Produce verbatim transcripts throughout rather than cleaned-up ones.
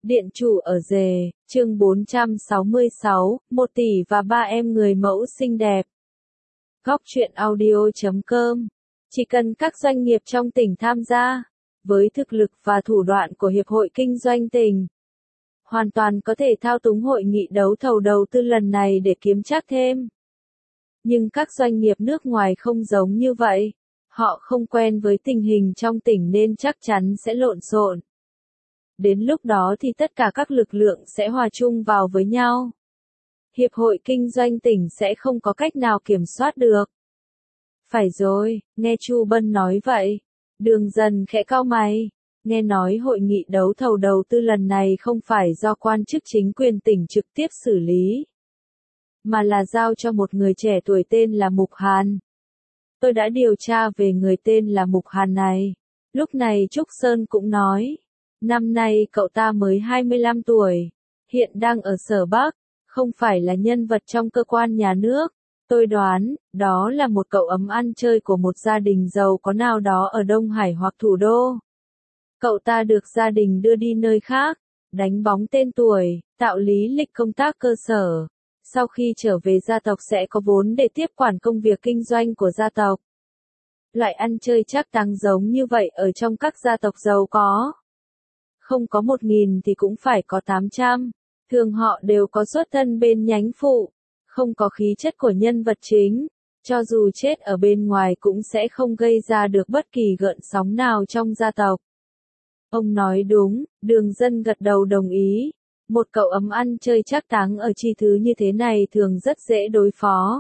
Điện chủ ở rể, chương bốn trăm sáu mươi sáu, một tỷ và ba em người mẫu xinh đẹp. Góc truyện audio chấm com. Chỉ cần các doanh nghiệp trong tỉnh tham gia, với thực lực và thủ đoạn của Hiệp hội Kinh doanh tỉnh, hoàn toàn có thể thao túng hội nghị đấu thầu đầu tư lần này để kiếm trác thêm. Nhưng các doanh nghiệp nước ngoài không giống như vậy. Họ không quen với tình hình trong tỉnh nên chắc chắn sẽ lộn xộn. Đến lúc đó thì tất cả các lực lượng sẽ hòa chung vào với nhau. Hiệp hội Kinh doanh tỉnh sẽ không có cách nào kiểm soát được. Phải rồi, nghe Chu Bân nói vậy. Đường Dần khẽ cau mày. Nghe nói hội nghị đấu thầu đầu tư lần này không phải do quan chức chính quyền tỉnh trực tiếp xử lý, mà là giao cho một người trẻ tuổi tên là Mục Hàn. Tôi đã điều tra về người tên là Mục Hàn này. Lúc này Trúc Sơn cũng nói. Năm nay cậu ta mới hai mươi lăm tuổi, hiện đang ở Sở Bắc, không phải là nhân vật trong cơ quan nhà nước. Tôi đoán, đó là một cậu ấm ăn chơi của một gia đình giàu có nào đó ở Đông Hải hoặc thủ đô. Cậu ta được gia đình đưa đi nơi khác, đánh bóng tên tuổi, tạo lý lịch công tác cơ sở. Sau khi trở về gia tộc sẽ có vốn để tiếp quản công việc kinh doanh của gia tộc. Loại ăn chơi trác táng giống như vậy ở trong các gia tộc giàu có. Không có một nghìn thì cũng phải có tám trăm. Thường họ đều có xuất thân bên nhánh phụ, không có khí chất của nhân vật chính. Cho dù chết ở bên ngoài cũng sẽ không gây ra được bất kỳ gợn sóng nào trong gia tộc. Ông nói đúng, Đường Dân gật đầu đồng ý. Một cậu ấm ăn chơi trác táng ở chi thứ như thế này thường rất dễ đối phó.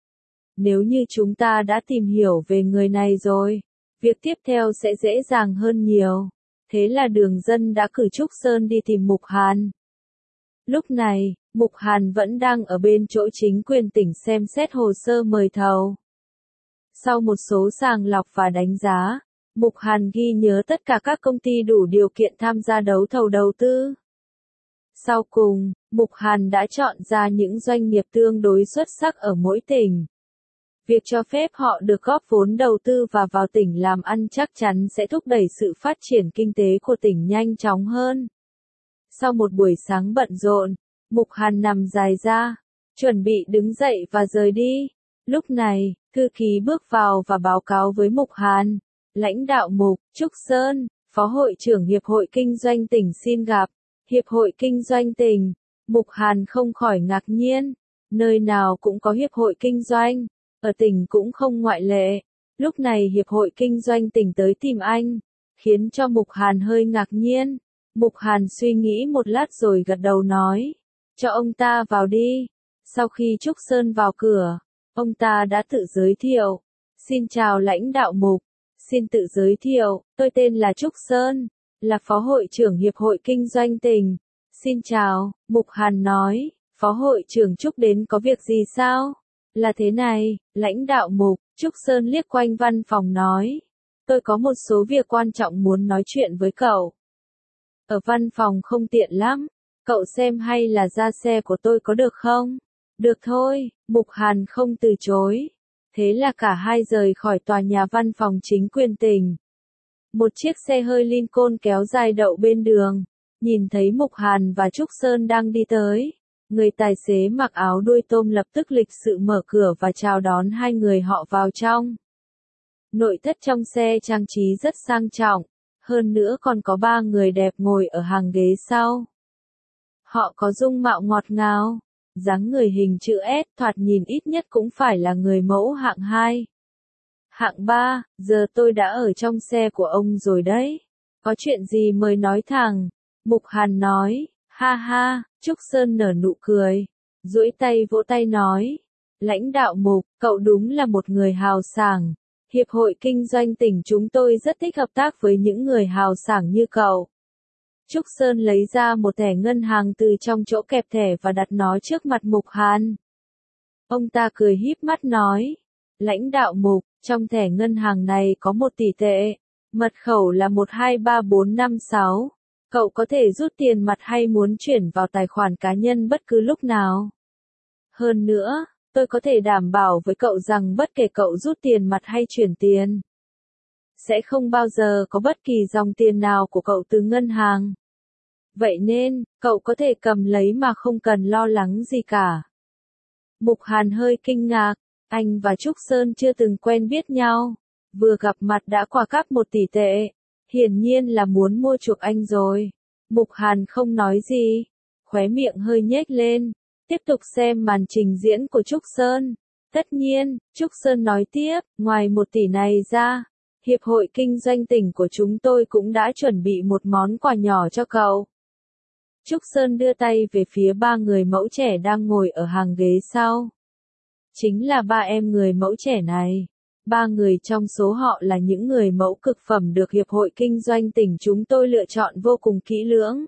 Nếu như chúng ta đã tìm hiểu về người này rồi, việc tiếp theo sẽ dễ dàng hơn nhiều. Thế là Đường Dân đã cử Trúc Sơn đi tìm Mục Hàn. Lúc này, Mục Hàn vẫn đang ở bên chỗ chính quyền tỉnh xem xét hồ sơ mời thầu. Sau một số sàng lọc và đánh giá, Mục Hàn ghi nhớ tất cả các công ty đủ điều kiện tham gia đấu thầu đầu tư. Sau cùng, Mục Hàn đã chọn ra những doanh nghiệp tương đối xuất sắc ở mỗi tỉnh. Việc cho phép họ được góp vốn đầu tư và vào tỉnh làm ăn chắc chắn sẽ thúc đẩy sự phát triển kinh tế của tỉnh nhanh chóng hơn. Sau một buổi sáng bận rộn, Mục Hàn nằm dài ra, chuẩn bị đứng dậy và rời đi. Lúc này, thư ký bước vào và báo cáo với Mục Hàn. Lãnh đạo Mục, Trúc Sơn, Phó hội trưởng Hiệp hội Kinh doanh tỉnh xin gặp. Hiệp hội Kinh doanh tỉnh. Mục Hàn không khỏi ngạc nhiên. Nơi nào cũng có Hiệp hội Kinh doanh. Ở tỉnh cũng không ngoại lệ. Lúc này Hiệp hội Kinh doanh tỉnh tới tìm anh, khiến cho Mục Hàn hơi ngạc nhiên. Mục Hàn suy nghĩ một lát rồi gật đầu nói, cho ông ta vào đi. Sau khi Trúc Sơn vào cửa, ông ta đã tự giới thiệu. Xin chào lãnh đạo Mục, xin tự giới thiệu, tôi tên là Trúc Sơn, là Phó hội trưởng Hiệp hội Kinh doanh tỉnh. Xin chào, Mục Hàn nói, Phó hội trưởng Trúc đến có việc gì sao? Là thế này, lãnh đạo Mục, Trúc Sơn liếc quanh văn phòng nói. Tôi có một số việc quan trọng muốn nói chuyện với cậu. Ở văn phòng không tiện lắm, cậu xem hay là ra xe của tôi có được không? Được thôi, Mục Hàn không từ chối. Thế là cả hai rời khỏi tòa nhà văn phòng chính quyền tỉnh. Một chiếc xe hơi Lincoln kéo dài đậu bên đường. Nhìn thấy Mục Hàn và Trúc Sơn đang đi tới. Người tài xế mặc áo đuôi tôm lập tức lịch sự mở cửa và chào đón hai người họ vào trong. Nội thất trong xe trang trí rất sang trọng, hơn nữa còn có ba người đẹp ngồi ở hàng ghế sau. Họ có dung mạo ngọt ngào, dáng người hình chữ S, thoạt nhìn ít nhất cũng phải là người mẫu hạng hai. Hạng ba, giờ tôi đã ở trong xe của ông rồi đấy. Có chuyện gì mời nói thẳng, Mục Hàn nói. Ha ha, Trúc Sơn nở nụ cười, duỗi tay vỗ tay nói. Lãnh đạo Mục, cậu đúng là một người hào sảng. Hiệp hội Kinh doanh tỉnh chúng tôi rất thích hợp tác với những người hào sảng như cậu. Trúc Sơn lấy ra một thẻ ngân hàng từ trong chỗ kẹp thẻ và đặt nó trước mặt Mục Hàn. Ông ta cười híp mắt nói. Lãnh đạo Mục, trong thẻ ngân hàng này có một tỷ tệ. Mật khẩu là một hai ba bốn năm sáu. Cậu có thể rút tiền mặt hay muốn chuyển vào tài khoản cá nhân bất cứ lúc nào. Hơn nữa, tôi có thể đảm bảo với cậu rằng bất kể cậu rút tiền mặt hay chuyển tiền, sẽ không bao giờ có bất kỳ dòng tiền nào của cậu từ ngân hàng Vậy nên, cậu có thể cầm lấy mà không cần lo lắng gì cả. Mục Hàn hơi kinh ngạc, anh và Trúc Sơn chưa từng quen biết nhau, vừa gặp mặt đã quà cáp một tỷ tệ, hiển nhiên là muốn mua chuộc anh rồi. Mục Hàn không nói gì, khóe miệng hơi nhếch lên, tiếp tục xem màn trình diễn của Trúc Sơn. Tất nhiên, Trúc Sơn nói tiếp, ngoài một tỷ này ra, Hiệp hội Kinh doanh tỉnh của chúng tôi cũng đã chuẩn bị một món quà nhỏ cho cậu. Trúc Sơn đưa tay về phía ba người mẫu trẻ đang ngồi ở hàng ghế sau. Chính là ba em người mẫu trẻ này. Ba người trong số họ là những người mẫu cực phẩm được Hiệp hội Kinh doanh tỉnh chúng tôi lựa chọn vô cùng kỹ lưỡng.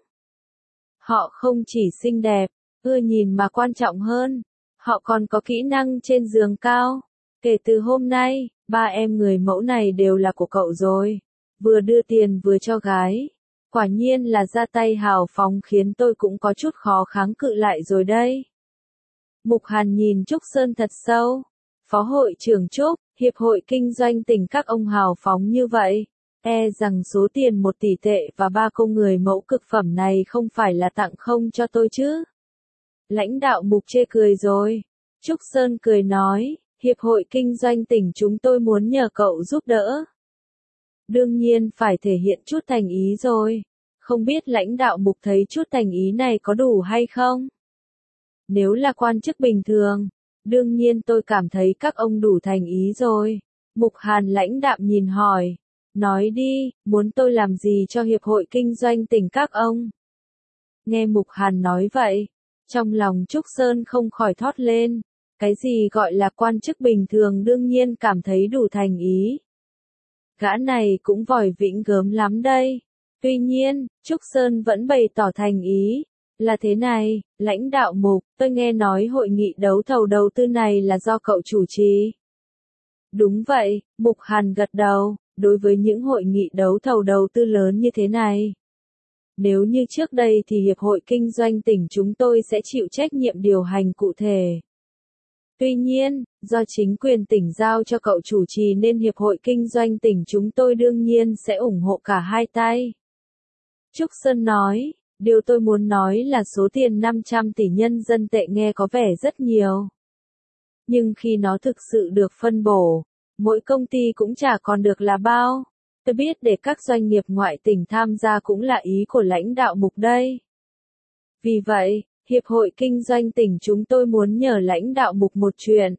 Họ không chỉ xinh đẹp, ưa nhìn mà quan trọng hơn, họ còn có kỹ năng trên giường cao. Kể từ hôm nay, ba em người mẫu này đều là của cậu rồi. Vừa đưa tiền vừa cho gái. Quả nhiên là ra tay hào phóng khiến tôi cũng có chút khó kháng cự lại rồi đây. Mục Hàn nhìn Trúc Sơn thật sâu. Phó hội trưởng Trúc, Hiệp hội Kinh doanh tỉnh các ông hào phóng như vậy. E rằng số tiền một tỷ tệ và ba cô người mẫu cực phẩm này không phải là tặng không cho tôi chứ. Lãnh đạo Mục chê cười rồi. Trúc Sơn cười nói, Hiệp hội Kinh doanh tỉnh chúng tôi muốn nhờ cậu giúp đỡ. Đương nhiên phải thể hiện chút thành ý rồi. Không biết lãnh đạo Mục thấy chút thành ý này có đủ hay không? Nếu là quan chức bình thường, đương nhiên tôi cảm thấy các ông đủ thành ý rồi. Mục Hàn lãnh đạm nhìn hỏi. Nói đi, muốn tôi làm gì cho Hiệp hội Kinh doanh tỉnh các ông? Nghe Mục Hàn nói vậy, trong lòng Trúc Sơn không khỏi thốt lên. Cái gì gọi là quan chức bình thường đương nhiên cảm thấy đủ thành ý. Gã này cũng vòi vĩnh gớm lắm đây. Tuy nhiên, Trúc Sơn vẫn bày tỏ thành ý. Là thế này, lãnh đạo Mục, tôi nghe nói hội nghị đấu thầu đầu tư này là do cậu chủ trì. Đúng vậy, Mục Hàn gật đầu, đối với những hội nghị đấu thầu đầu tư lớn như thế này. Nếu như trước đây thì Hiệp hội Kinh doanh tỉnh chúng tôi sẽ chịu trách nhiệm điều hành cụ thể. Tuy nhiên, do chính quyền tỉnh giao cho cậu chủ trì nên Hiệp hội Kinh doanh tỉnh chúng tôi đương nhiên sẽ ủng hộ cả hai tay. Trúc Sơn nói, điều tôi muốn nói là số tiền năm trăm tỷ nhân dân tệ nghe có vẻ rất nhiều. Nhưng khi nó thực sự được phân bổ, mỗi công ty cũng chả còn được là bao. Tôi biết để các doanh nghiệp ngoại tỉnh tham gia cũng là ý của lãnh đạo Mục đây. Vì vậy, Hiệp hội Kinh doanh tỉnh chúng tôi muốn nhờ lãnh đạo Mục một chuyện.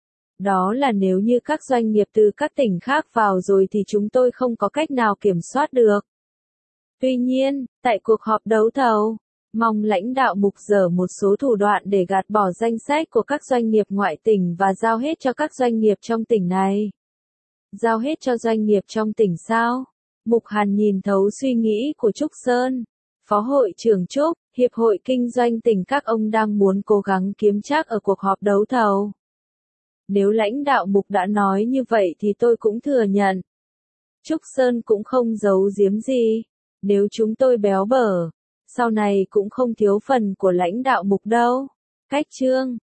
Đó là nếu như các doanh nghiệp từ các tỉnh khác vào rồi thì chúng tôi không có cách nào kiểm soát được. Tuy nhiên, tại cuộc họp đấu thầu, mong lãnh đạo Mục dở một số thủ đoạn để gạt bỏ danh sách của các doanh nghiệp ngoại tỉnh và giao hết cho các doanh nghiệp trong tỉnh này. Giao hết cho doanh nghiệp trong tỉnh sao? Mục Hàn nhìn thấu suy nghĩ của Trúc Sơn. Phó hội trưởng Trúc, Hiệp hội Kinh doanh tỉnh các ông đang muốn cố gắng kiếm trác ở cuộc họp đấu thầu. Nếu lãnh đạo Mục đã nói như vậy thì tôi cũng thừa nhận. Trúc Sơn cũng không giấu giếm gì. Nếu chúng tôi béo bở, sau này cũng không thiếu phần của lãnh đạo Mục đâu. Cách chương